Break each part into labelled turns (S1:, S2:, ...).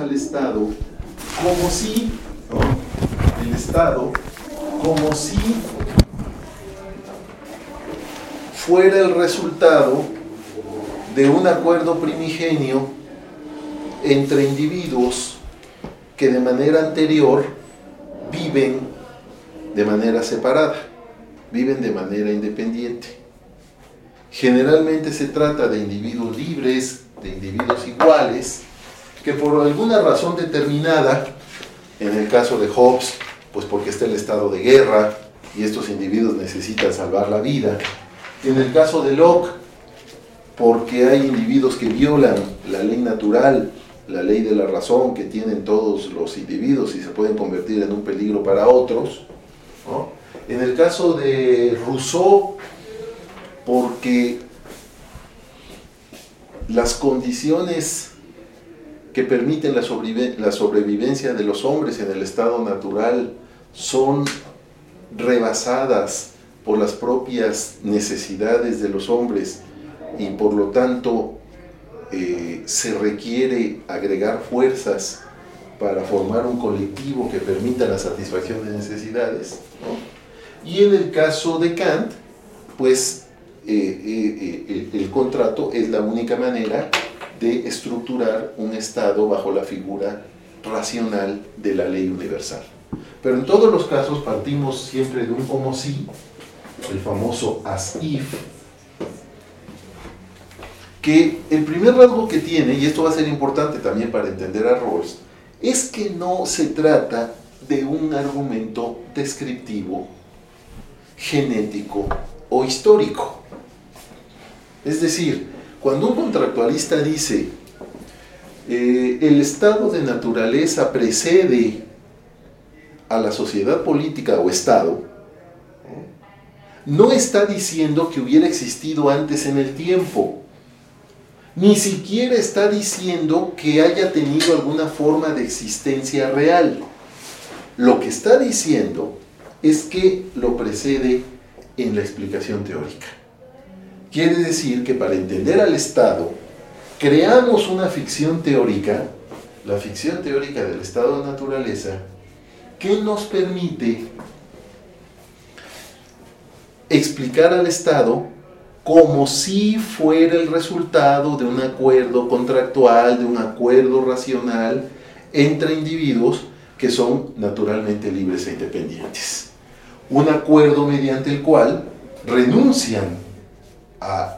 S1: al Estado como si, ¿no? El Estado como si fuera el resultado de un acuerdo primigenio entre individuos que de manera anterior viven de manera separada, viven de manera independiente. Generalmente se trata de individuos libres, de individuos iguales, que por alguna razón determinada, en el caso de Hobbes, pues porque está el estado de guerra y estos individuos necesitan salvar la vida. En el caso de Locke, porque hay individuos que violan la ley natural, la ley de la razón que tienen todos los individuos y se pueden convertir en un peligro para otros, ¿no? En el caso de Rousseau, porque las condiciones que permiten la sobrevivencia de los hombres en el estado natural son rebasadas por las propias necesidades de los hombres y por lo tanto se requiere agregar fuerzas para formar un colectivo que permita la satisfacción de necesidades, ¿no? Y en el caso de Kant, pues el contrato es la única manera de estructurar un Estado bajo la figura racional de la ley universal. Pero en todos los casos partimos siempre de un como si, el famoso as if, que el primer rasgo que tiene, y esto va a ser importante también para entender a Rawls, es que no se trata de un argumento descriptivo, genético o histórico. Es decir, cuando un contractualista dice el estado de naturaleza precede a la sociedad política o Estado, no está diciendo que hubiera existido antes en el tiempo, ni siquiera está diciendo que haya tenido alguna forma de existencia real. Lo que está diciendo es que lo precede en la explicación teórica. Quiere decir que para entender al Estado, creamos una ficción teórica, la ficción teórica del estado de naturaleza, que nos permite explicar al Estado como si fuera el resultado de un acuerdo contractual, de un acuerdo racional entre individuos que son naturalmente libres e independientes. Un acuerdo mediante el cual renuncian a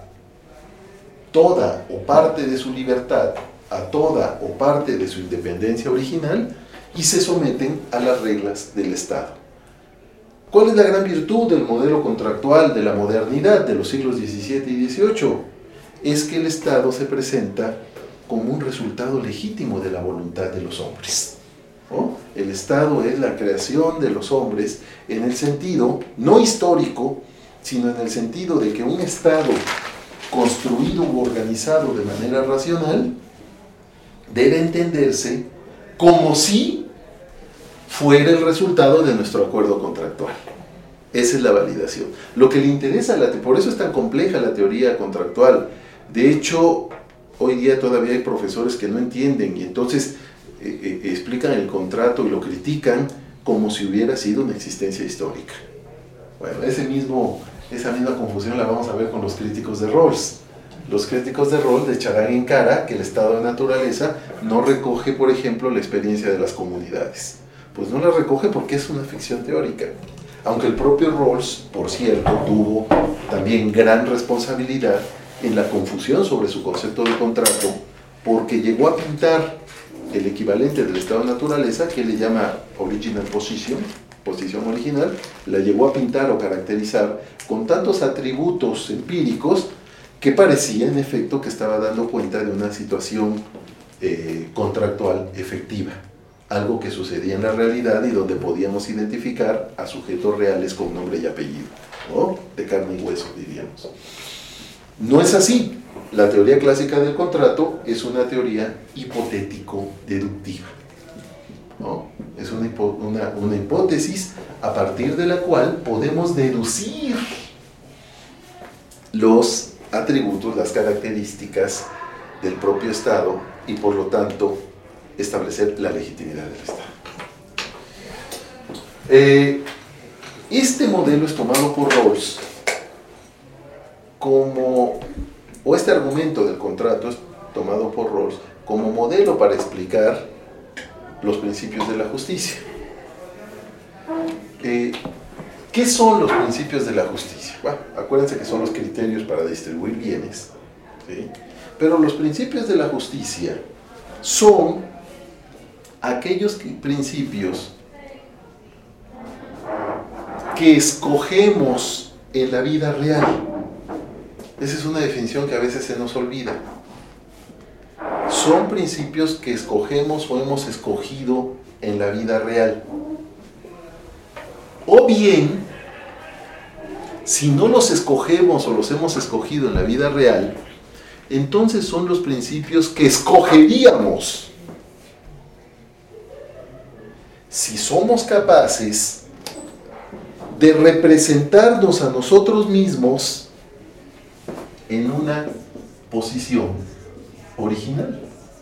S1: toda o parte de su libertad, a toda o parte de su independencia original y se someten a las reglas del Estado. ¿Cuál es la gran virtud del modelo contractual de la modernidad de los siglos XVII y XVIII? Es que el Estado se presenta como un resultado legítimo de la voluntad de los hombres, ¿no? El Estado es la creación de los hombres en el sentido, no histórico, sino en el sentido de que un Estado construido u organizado de manera racional debe entenderse como si fuera el resultado de nuestro acuerdo contractual. Esa es la validación. Lo que le interesa, por eso es tan compleja la teoría contractual. De hecho, hoy día todavía hay profesores que no entienden y entonces explican el contrato y lo critican como si hubiera sido una existencia histórica. Bueno, esa misma confusión la vamos a ver con los críticos de Rawls. Los críticos de Rawls le echarán en cara que el estado de naturaleza no recoge, por ejemplo, la experiencia de las comunidades. Pues no la recoge porque es una ficción teórica. Aunque el propio Rawls, por cierto, tuvo también gran responsabilidad en la confusión sobre su concepto de contrato, porque llegó a pintar el equivalente del estado de naturaleza, que le llama original position, posición original, la llegó a pintar o caracterizar con tantos atributos empíricos que parecía en efecto que estaba dando cuenta de una situación contractual efectiva, algo que sucedía en la realidad y donde podíamos identificar a sujetos reales con nombre y apellido, ¿no? De carne y hueso, diríamos. No es así. La teoría clásica del contrato es una teoría hipotético-deductiva, ¿no? Es una hipótesis a partir de la cual podemos deducir los atributos, las características del propio Estado y por lo tanto establecer la legitimidad del Estado. Este modelo es tomado por Rawls o este argumento del contrato es tomado por Rawls como modelo para explicar los principios de la justicia. ¿Qué son los principios de la justicia? Bueno, acuérdense que son los criterios para distribuir bienes, ¿sí? Pero los principios de la justicia son aquellos principios que escogemos en la vida real. Esa es una definición que a veces se nos olvida. Son principios que escogemos o hemos escogido en la vida real. O bien, si no los escogemos o los hemos escogido en la vida real, entonces son los principios que escogeríamos si somos capaces de representarnos a nosotros mismos en una posición original.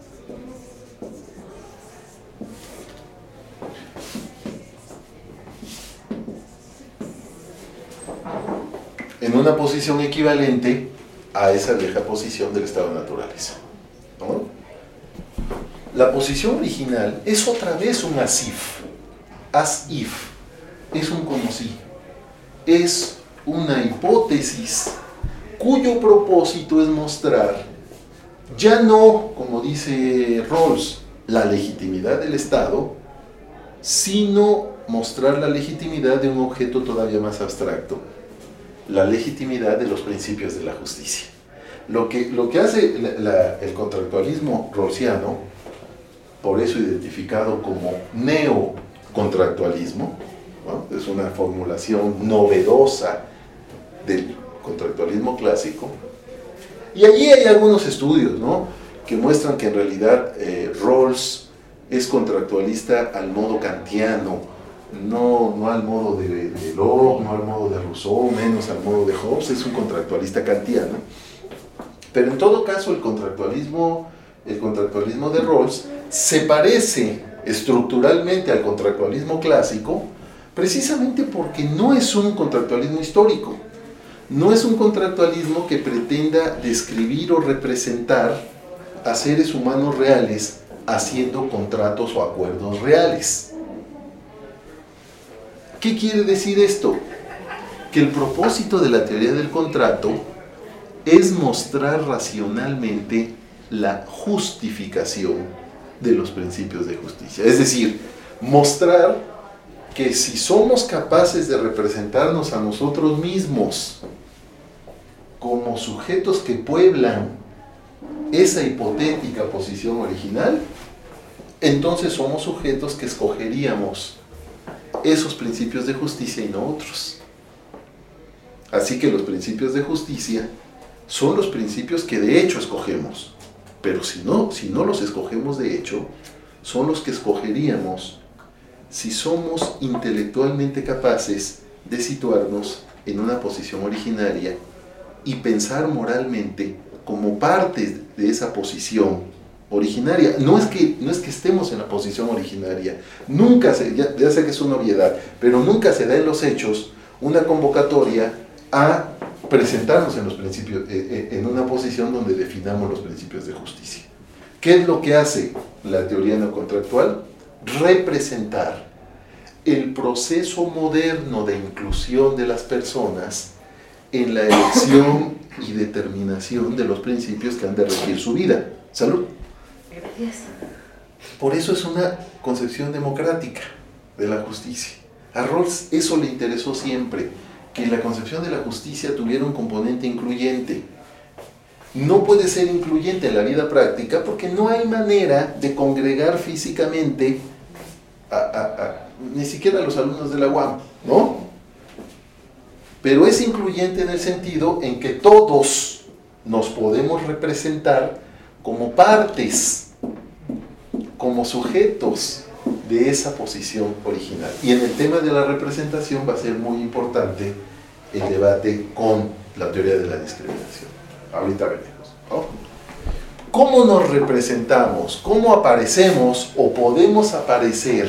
S1: En una posición equivalente a esa vieja posición del estado de naturaleza, ¿no? La posición original es otra vez un as if, es un como si, es una hipótesis cuyo propósito es mostrar, ya no, como dice Rawls, la legitimidad del Estado, sino mostrar la legitimidad de un objeto todavía más abstracto, la legitimidad de los principios de la justicia. Lo que hace el contractualismo rawlsiano, por eso identificado como neocontractualismo, ¿no? Es una formulación novedosa del contractualismo clásico, y allí hay algunos estudios, ¿no?, que muestran que en realidad Rawls es contractualista al modo kantiano, no al modo de Locke, no al modo de Rousseau, menos al modo de Hobbes. Es un contractualista kantiano. Pero en todo caso el contractualismo de Rawls se parece estructuralmente al contractualismo clásico, precisamente porque no es un contractualismo histórico, no es un contractualismo que pretenda describir o representar a seres humanos reales haciendo contratos o acuerdos reales. ¿Qué quiere decir esto? Que el propósito de la teoría del contrato es mostrar racionalmente la justificación de los principios de justicia. Es decir, mostrar que si somos capaces de representarnos a nosotros mismos como sujetos que pueblan esa hipotética posición original, entonces somos sujetos que escogeríamos esos principios de justicia y no otros. Así que los principios de justicia son los principios que de hecho escogemos, pero si no los escogemos de hecho, son los que escogeríamos si somos intelectualmente capaces de situarnos en una posición originaria y pensar moralmente como parte de esa posición originaria. No es que estemos en la posición originaria, nunca ya sé que es una obviedad, pero nunca se da en los hechos una convocatoria a presentarnos en los principios, en una posición donde definamos los principios de justicia. ¿Qué es lo que hace la teoría neocontractual? Representar el proceso moderno de inclusión de las personas en la elección y determinación de los principios que han de regir su vida. Salud.
S2: Gracias.
S1: Por eso es una concepción democrática de la justicia. A Rawls eso le interesó siempre, que la concepción de la justicia tuviera un componente incluyente. No puede ser incluyente en la vida práctica porque no hay manera de congregar físicamente ni siquiera a los alumnos de la UAM, ¿no? Pero es incluyente en el sentido en que todos nos podemos representar como partes, como sujetos de esa posición original. Y en el tema de la representación va a ser muy importante el debate con la teoría de la discriminación. Ahorita veremos, ¿no? ¿Cómo nos representamos? ¿Cómo aparecemos o podemos aparecer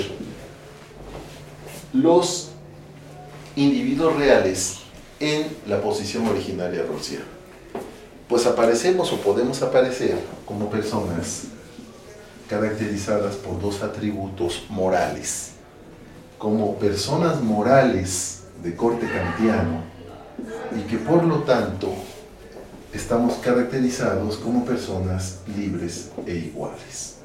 S1: los individuos reales en la posición originaria rawlsiana? Pues aparecemos o podemos aparecer como personas caracterizadas por dos atributos morales, como personas morales de corte kantiano, y que por lo tanto estamos caracterizados como personas libres e iguales.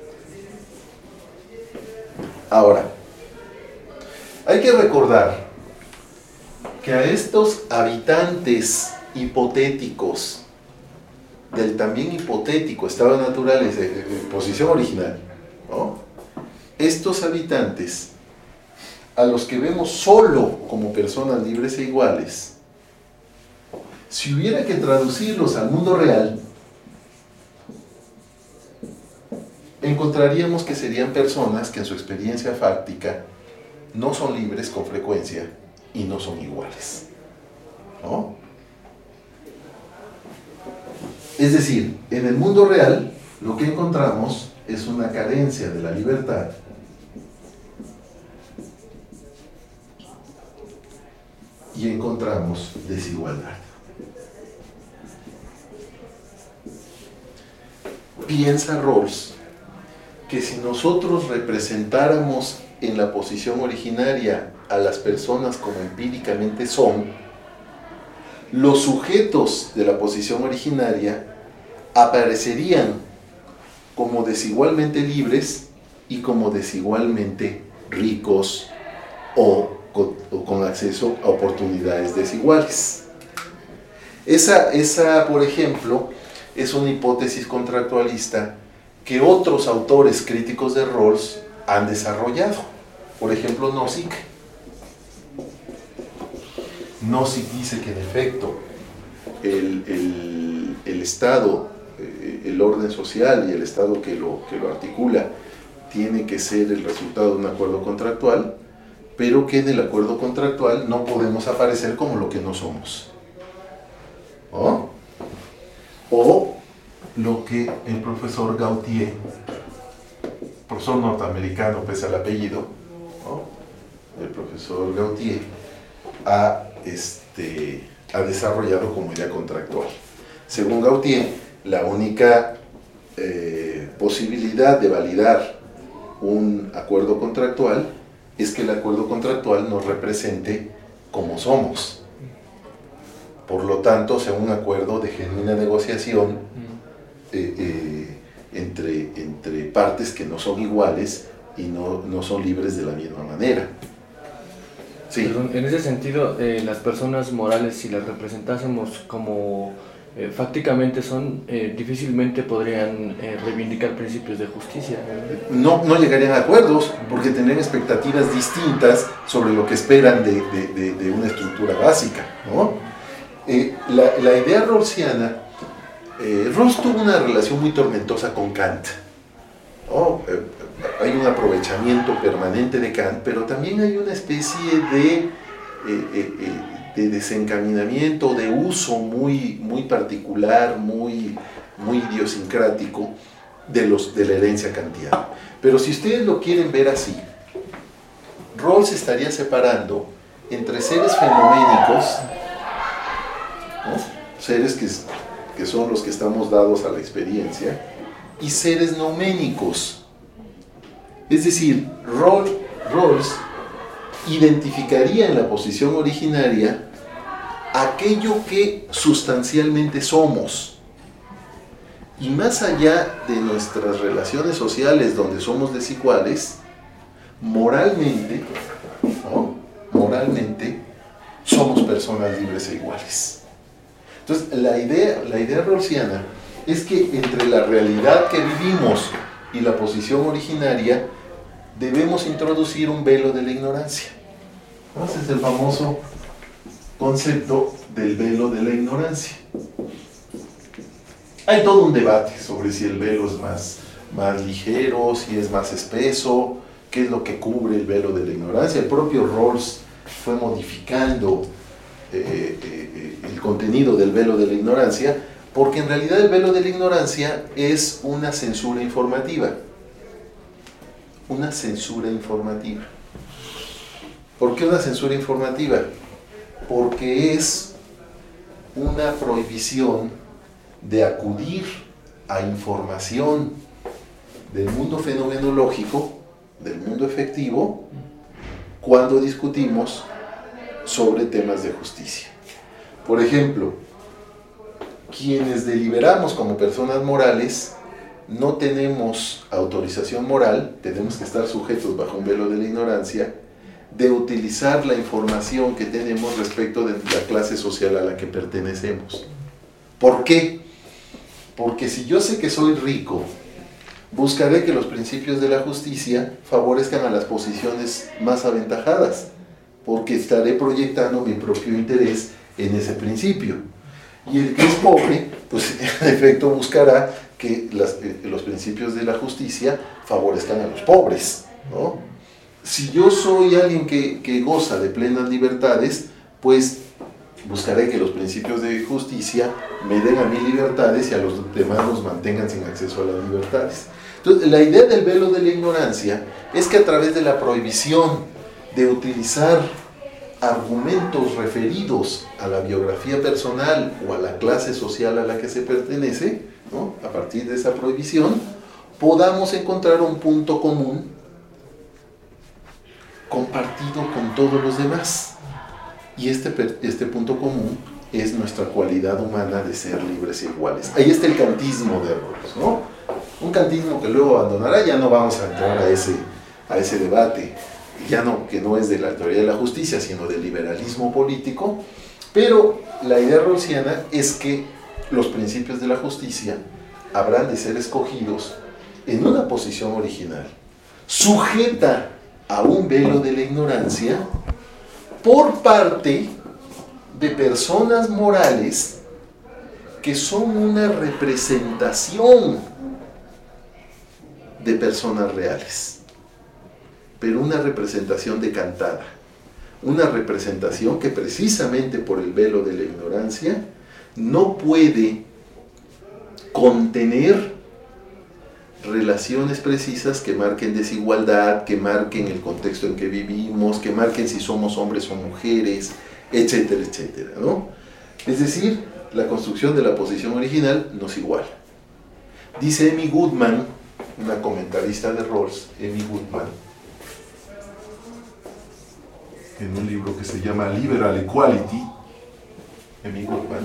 S1: Ahora, hay que recordar que a estos habitantes hipotéticos del también hipotético estado de naturaleza, posición original, ¿no? Estos habitantes, a los que vemos solo como personas libres e iguales, si hubiera que traducirlos al mundo real, encontraríamos que serían personas que en su experiencia fáctica no son libres con frecuencia y no son iguales, ¿no? Es decir, en el mundo real lo que encontramos es una carencia de la libertad y encontramos desigualdad. Piensa Rawls que si nosotros representáramos en la posición originaria a las personas como empíricamente son, los sujetos de la posición originaria aparecerían como desigualmente libres y como desigualmente ricos o con acceso a oportunidades desiguales. Esa, por ejemplo, es una hipótesis contractualista que otros autores críticos de Rawls han desarrollado. Por ejemplo, Nozick. Nozick dice que en efecto el Estado, el orden social y el Estado que lo articula tiene que ser el resultado de un acuerdo contractual, pero que en el acuerdo contractual no podemos aparecer como lo que no somos, ¿no? O lo que el profesor Gautier, profesor norteamericano pese al apellido, ¿no? El profesor Gautier ha desarrollado como idea contractual. Según Gautier, la única posibilidad de validar un acuerdo contractual es que el acuerdo contractual nos represente como somos. Por lo tanto, sea un acuerdo de genuina negociación entre partes que no son iguales y no son libres de la misma manera. Sí.
S2: Perdón, en ese sentido, las personas morales, si las representásemos como fácticamente son, difícilmente podrían reivindicar principios de justicia.
S1: No llegarían a acuerdos porque tendrían expectativas distintas sobre lo que esperan de una estructura básica, ¿no? La idea rawlsiana, Rawls tuvo una relación muy tormentosa con Kant, ¿no? Hay un aprovechamiento permanente de Kant, pero también hay una especie de desencaminamiento, de uso muy particular, muy idiosincrático de la herencia kantiana. Pero si ustedes lo quieren ver así, Rawls estaría separando entre seres fenoménicos, ¿no? Seres que son los que estamos dados a la experiencia, y seres nouménicos. Es decir, Rawls identificaría en la posición originaria aquello que sustancialmente somos. Y más allá de nuestras relaciones sociales donde somos desiguales, moralmente, ¿no? Moralmente somos personas libres e iguales. Entonces, la idea rawlsiana es que entre la realidad que vivimos y la posición originaria debemos introducir un velo de la ignorancia. Ese es el famoso concepto del velo de la ignorancia. Hay todo un debate sobre si el velo es más ligero, si es más espeso, qué es lo que cubre el velo de la ignorancia. El propio Rawls fue modificando el contenido del velo de la ignorancia Porque en realidad el velo de la ignorancia es una censura informativa. Una censura informativa. ¿Por qué una censura informativa? Porque es una prohibición de acudir a información del mundo fenomenológico, del mundo efectivo, cuando discutimos sobre temas de justicia. Por ejemplo, quienes deliberamos como personas morales no tenemos autorización moral, tenemos que estar sujetos bajo un velo de la ignorancia, de utilizar la información que tenemos respecto de la clase social a la que pertenecemos. ¿Por qué? Porque si yo sé que soy rico, buscaré que los principios de la justicia favorezcan a las posiciones más aventajadas, porque estaré proyectando mi propio interés en ese principio. Y el que es pobre, pues en efecto buscará que los principios de la justicia favorezcan a los pobres, ¿no? Si yo soy alguien que goza de plenas libertades, pues buscaré que los principios de justicia me den a mí libertades y a los demás los mantengan sin acceso a las libertades. Entonces, la idea del velo de la ignorancia es que a través de la prohibición de utilizar argumentos referidos a la biografía personal o a la clase social a la que se pertenece, ¿no? A partir de esa prohibición, podamos encontrar un punto común compartido con todos los demás. Y este punto común es nuestra cualidad humana de ser libres e iguales. Ahí está el kantismo de Rawls, ¿no? Un kantismo que luego abandonará, ya no vamos a entrar a ese debate, que no es de la teoría de la justicia, sino del liberalismo político, pero la idea rawlsiana es que los principios de la justicia habrán de ser escogidos en una posición original, sujeta a un velo de la ignorancia, por parte de personas morales que son una representación de personas reales, pero una representación decantada, una representación que precisamente por el velo de la ignorancia no puede contener relaciones precisas que marquen desigualdad, que marquen el contexto en que vivimos, que marquen si somos hombres o mujeres, etcétera, etcétera, ¿no? Es decir, la construcción de la posición original nos iguala. Dice Amy Goodman, una comentarista de Rawls, Amy Goodman, en un libro que se llama Liberal Equality, Amy Goodman,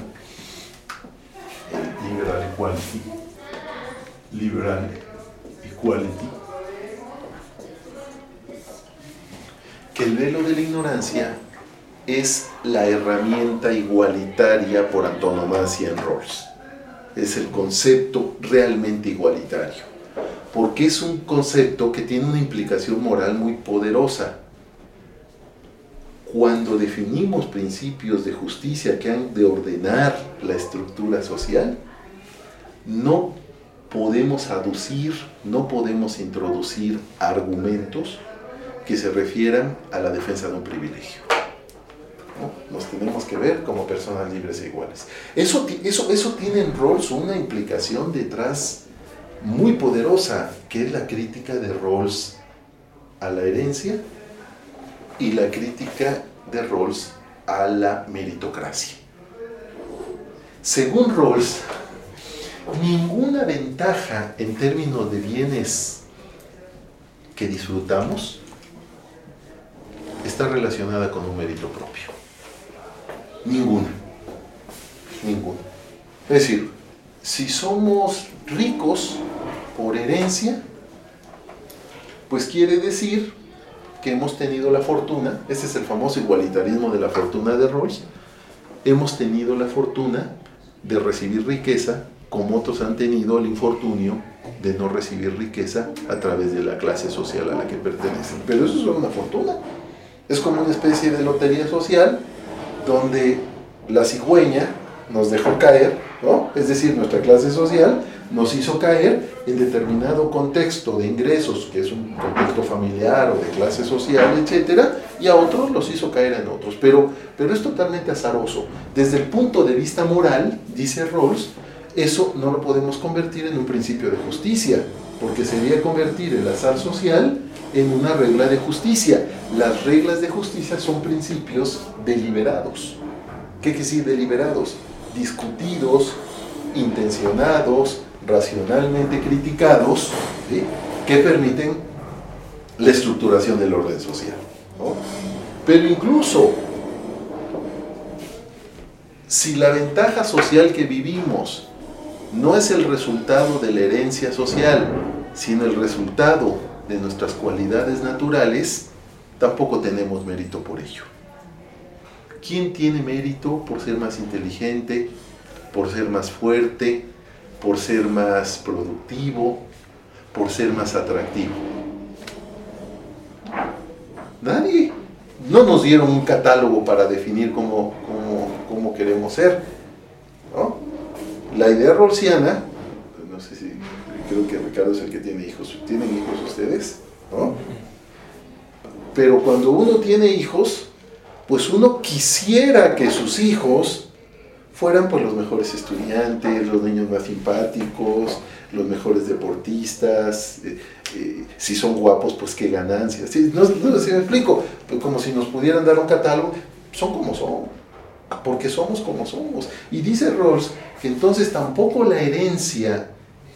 S1: Liberal Equality, que el velo de la ignorancia es la herramienta igualitaria por antonomasia en Rawls. Es el concepto realmente igualitario, porque es un concepto que tiene una implicación moral muy poderosa. Cuando definimos principios de justicia que han de ordenar la estructura social, no podemos aducir, no podemos introducir argumentos que se refieran a la defensa de un privilegio, ¿no? Nos tenemos que ver como personas libres e iguales. Eso tiene en Rawls una implicación detrás muy poderosa, que es la crítica de Rawls a la herencia y la crítica de Rawls a la meritocracia. Según Rawls, ninguna ventaja en términos de bienes que disfrutamos está relacionada con un mérito propio. Ninguna. Es decir, si somos ricos por herencia, pues quiere decir que hemos tenido la fortuna, ese es el famoso igualitarismo de la fortuna de Rawls, hemos tenido la fortuna de recibir riqueza como otros han tenido el infortunio de no recibir riqueza a través de la clase social a la que pertenecen. Pero eso es solo una fortuna. Es como una especie de lotería social donde la cigüeña nos dejó caer, ¿no? Es decir, nuestra clase social nos hizo caer en determinado contexto de ingresos, que es un contexto familiar o de clase social, etcétera, y a otros los hizo caer en otros. Pero es totalmente azaroso. Desde el punto de vista moral, dice Rawls, eso no lo podemos convertir en un principio de justicia, porque sería convertir el azar social en una regla de justicia. Las reglas de justicia son principios deliberados. ¿Qué quiere decir deliberados? Discutidos, intencionados, racionalmente criticados, ¿sí?, que permiten la estructuración del orden social, ¿no? Pero incluso si la ventaja social que vivimos no es el resultado de la herencia social, sino el resultado de nuestras cualidades naturales, tampoco tenemos mérito por ello. ¿Quién tiene mérito por ser más inteligente, por ser más fuerte, por ser más productivo, por ser más atractivo? Nadie. No nos dieron un catálogo para definir cómo queremos ser, ¿no? La idea rawlsiana, no sé si, creo que Ricardo es el que tiene hijos. ¿Tienen hijos ustedes? ¿No? Pero cuando uno tiene hijos, pues uno quisiera que sus hijos fueran pues los mejores estudiantes, los niños más simpáticos, los mejores deportistas, si son guapos, pues qué ganancias. ¿Sí? No sé si me explico, pues como si nos pudieran dar un catálogo, son como son, porque somos como somos. Y dice Rawls que entonces tampoco la herencia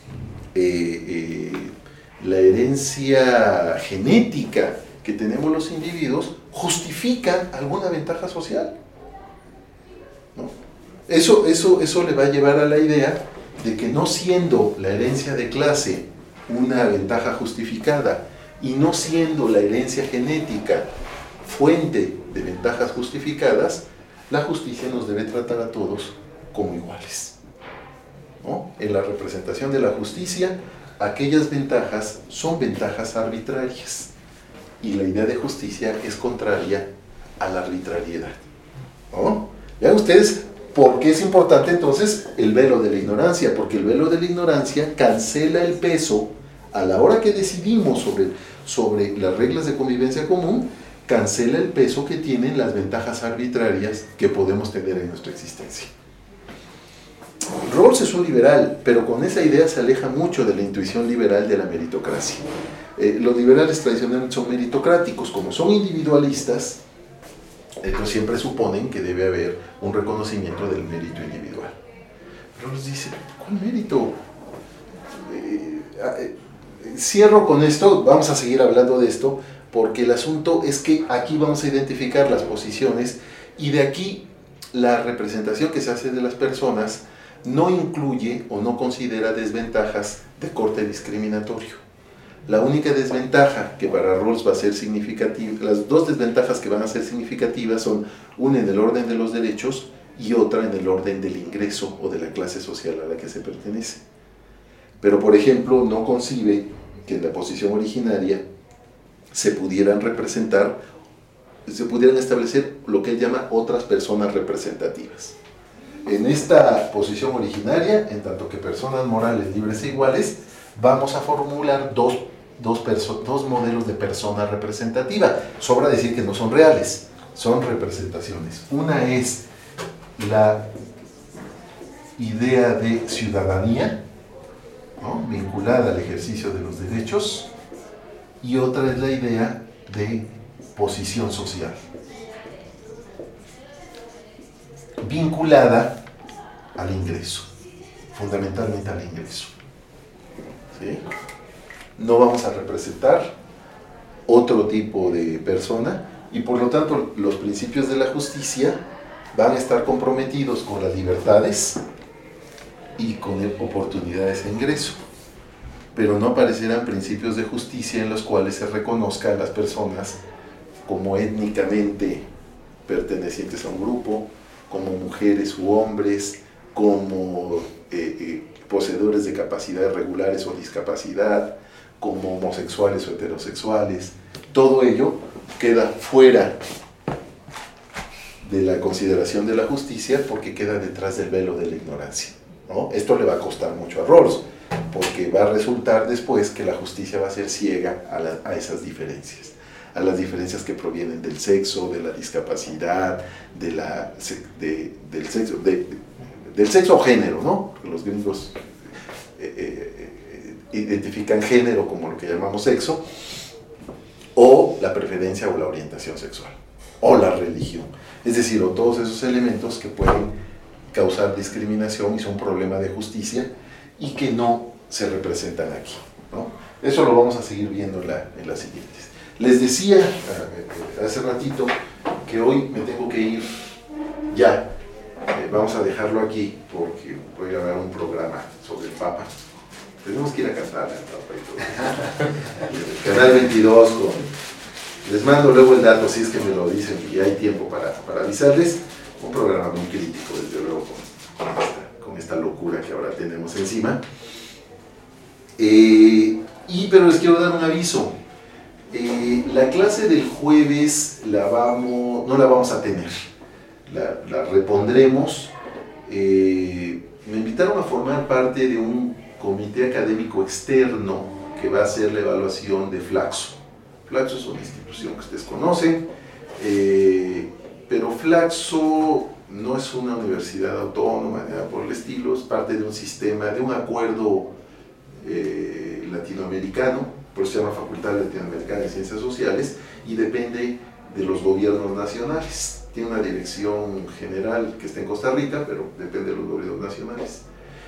S1: genética que tenemos los individuos justifica alguna ventaja social, ¿no? Eso le va a llevar a la idea de que no siendo la herencia de clase una ventaja justificada y no siendo la herencia genética fuente de ventajas justificadas, la justicia nos debe tratar a todos como iguales, ¿no? En la representación de la justicia, aquellas ventajas son ventajas arbitrarias y la idea de justicia es contraria a la arbitrariedad, ¿no? Vean ustedes por qué es importante entonces el velo de la ignorancia, porque el velo de la ignorancia cancela el peso a la hora que decidimos sobre las reglas de convivencia común, cancela el peso que tienen las ventajas arbitrarias que podemos tener en nuestra existencia. Rawls es un liberal, pero con esa idea se aleja mucho de la intuición liberal de la meritocracia. Los liberales tradicionalmente son meritocráticos, como son individualistas, entonces siempre suponen que debe haber un reconocimiento del mérito individual. Rawls dice, ¿cuál mérito? Cierro con esto, vamos a seguir hablando de esto, porque el asunto es que aquí vamos a identificar las posiciones y de aquí la representación que se hace de las personas no incluye o no considera desventajas de corte discriminatorio. La única desventaja que para Rawls va a ser significativa, las dos desventajas que van a ser significativas son una en el orden de los derechos y otra en el orden del ingreso o de la clase social a la que se pertenece. Pero, por ejemplo, no concibe que en la posición originaria se pudieran establecer lo que él llama otras personas representativas. En esta posición originaria, en tanto que personas morales libres e iguales, vamos a formular dos modelos de persona representativa. Sobra decir que no son reales, son representaciones. Una es la idea de ciudadanía, ¿no?, vinculada al ejercicio de los derechos, y otra es la idea de posición social, vinculada al ingreso, fundamentalmente al ingreso. ¿Sí? No vamos a representar otro tipo de persona y por lo tanto los principios de la justicia van a estar comprometidos con las libertades y con oportunidades de ingreso, pero no aparecerán principios de justicia en los cuales se reconozca a las personas como étnicamente pertenecientes a un grupo, como mujeres u hombres, como poseedores de capacidades regulares o discapacidad, como homosexuales o heterosexuales. Todo ello queda fuera de la consideración de la justicia porque queda detrás del velo de la ignorancia, ¿no? Esto le va a costar mucho a Rawls, porque va a resultar después que la justicia va a ser ciega a esas diferencias, a las diferencias que provienen del sexo, de la discapacidad, del del sexo o género, ¿no? Porque los gringos identifican género como lo que llamamos sexo, o la preferencia o la orientación sexual, o la religión. Es decir, o todos esos elementos que pueden causar discriminación y son un problema de justicia y que no se representan aquí, ¿no? Eso lo vamos a seguir viendo en las siguientes. Les decía hace ratito que hoy me tengo que ir ya. Vamos a dejarlo aquí porque voy a grabar un programa sobre el Papa. Tenemos que ir a cantar al Papa y todo. Canal 22. Les mando luego el dato si es que me lo dicen y hay tiempo para avisarles. Un programa muy crítico, desde luego, con esta locura que ahora tenemos encima. Pero les quiero dar un aviso. La clase del jueves no la vamos a tener. La repondremos. Me invitaron a formar parte de un comité académico externo que va a hacer la evaluación de Flaxo. Flaxo es una institución que ustedes conocen, pero Flaxo no es una universidad autónoma, nada por el estilo, es parte de un sistema, de un acuerdo latinoamericano, por eso se llama Facultad Latinoamericana de Ciencias Sociales, y depende de los gobiernos nacionales. Tiene una dirección general que está en Costa Rica, pero depende de los gobiernos nacionales.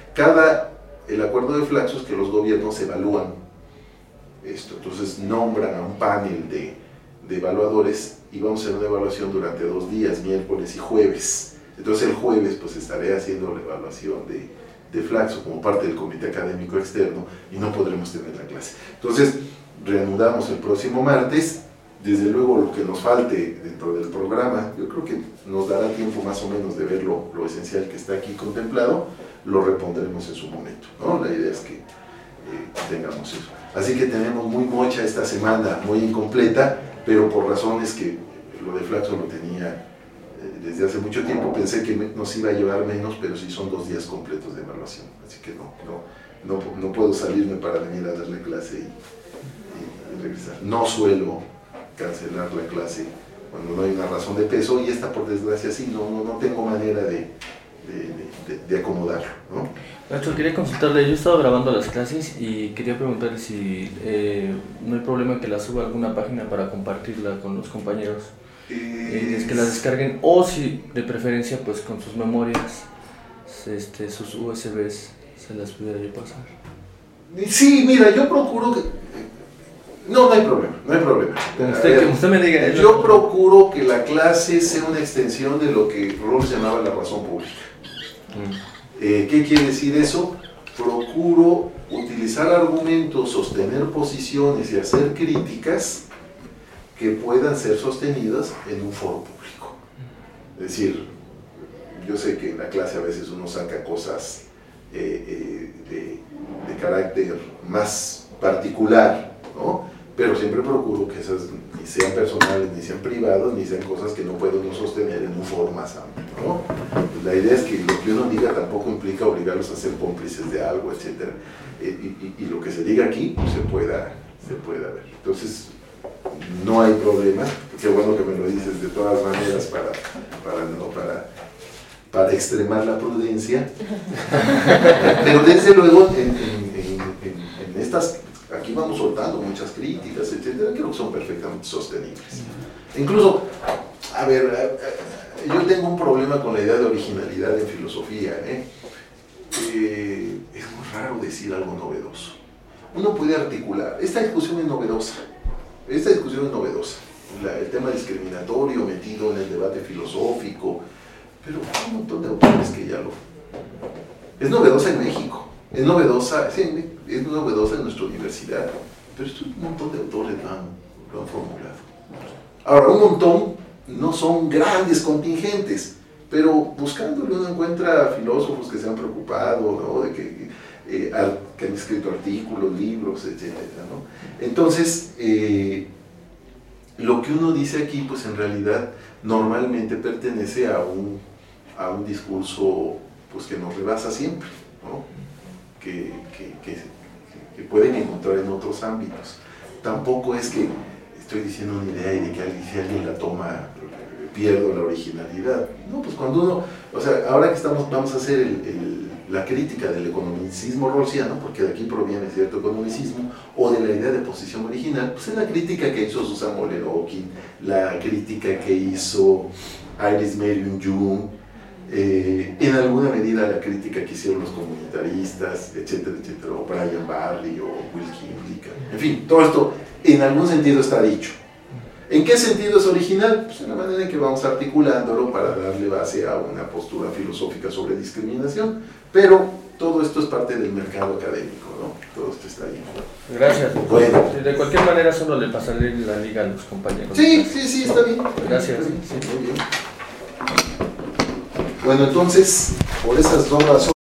S1: El acuerdo de Flaxo es que los gobiernos evalúan esto, entonces nombran a un panel de evaluadores y vamos a hacer una evaluación durante 2 días, miércoles y jueves. Entonces el jueves pues estaré haciendo la evaluación de Flaxo como parte del comité académico externo y no podremos tener la clase. Entonces reanudamos el próximo martes. Desde luego lo que nos falte dentro del programa, yo creo que nos dará tiempo más o menos de ver lo esencial que está aquí contemplado, lo repondremos en su momento, ¿no? La idea es que tengamos eso. Así que tenemos muy mocha esta semana, muy incompleta, pero por razones que lo de Flaxo lo tenía desde hace mucho tiempo, pensé que nos iba a llevar menos, pero sí son 2 días completos de evaluación, así que no puedo salirme para venir a darle clase y regresar. No suelo cancelar la clase cuando no hay una razón de peso, y esta por desgracia sí, no tengo manera de acomodarlo, ¿no?
S2: Nacho, quería consultarle, yo he estado grabando las clases y quería preguntarle si no hay problema que las suba a alguna página para compartirla con los compañeros, es que las descarguen, o si de preferencia pues con sus memorias, sus USBs, se las pudiera yo pasar.
S1: Sí, mira, yo procuro que... No hay problema.
S2: Usted me diga.
S1: Yo procuro que la clase sea una extensión de lo que Rawls llamaba la razón pública. ¿Qué quiere decir eso? Procuro utilizar argumentos, sostener posiciones y hacer críticas que puedan ser sostenidas en un foro público. Es decir, yo sé que en la clase a veces uno saca cosas de carácter más particular, ¿no? Pero siempre procuro que esas ni sean personales, ni sean privadas, ni sean cosas que no puedo uno sostener en un foro más amplio, ¿no? Pues la idea es que lo que uno diga tampoco implica obligarlos a ser cómplices de algo, etc. Y lo que se diga aquí pues, se pueda ver. Entonces, no hay problema. Qué bueno que me lo dices de todas maneras para extremar la prudencia. Pero desde luego, en estas... Aquí vamos soltando muchas críticas, etcétera, creo que son perfectamente sostenibles. Incluso, a ver, yo tengo un problema con la idea de originalidad en filosofía, es muy raro decir algo novedoso. Uno puede articular, esta discusión es novedosa, el tema discriminatorio metido en el debate filosófico, pero hay un montón de autores que ya lo... Es novedosa en México. Es novedosa en nuestra universidad, pero un montón de autores lo han formulado. Ahora, un montón no son grandes contingentes, pero buscándole uno encuentra filósofos que se han preocupado, ¿no? De que han escrito artículos, libros, etc., ¿no? Entonces, lo que uno dice aquí, pues en realidad, normalmente pertenece a un discurso pues, que nos rebasa siempre, ¿no? Que pueden encontrar en otros ámbitos. Tampoco es que estoy diciendo una idea y de que si alguien la toma pierdo la originalidad. No, pues cuando uno, o sea, ahora que vamos a hacer la crítica del economicismo rawlsiano, porque de aquí proviene cierto economicismo, o de la idea de posición original, pues es la crítica que hizo Susan Moller-Okin, la crítica que hizo Iris Marion-Jung, en alguna medida la crítica que hicieron los comunitaristas, etcétera, etcétera, o Brian Barry o Wilkie Flicker. En fin, todo esto en algún sentido está dicho. ¿En qué sentido es original? Pues en la manera en que vamos articulándolo para darle base a una postura filosófica sobre discriminación, pero todo esto es parte del mercado académico, ¿no? Todo esto está ahí.
S2: Gracias.
S1: Bueno.
S2: De cualquier manera solo le pasaré la liga a los compañeros.
S1: Sí, está bien.
S2: Gracias.
S1: Sí, muy bien. Bueno, entonces, por esas 2 razones,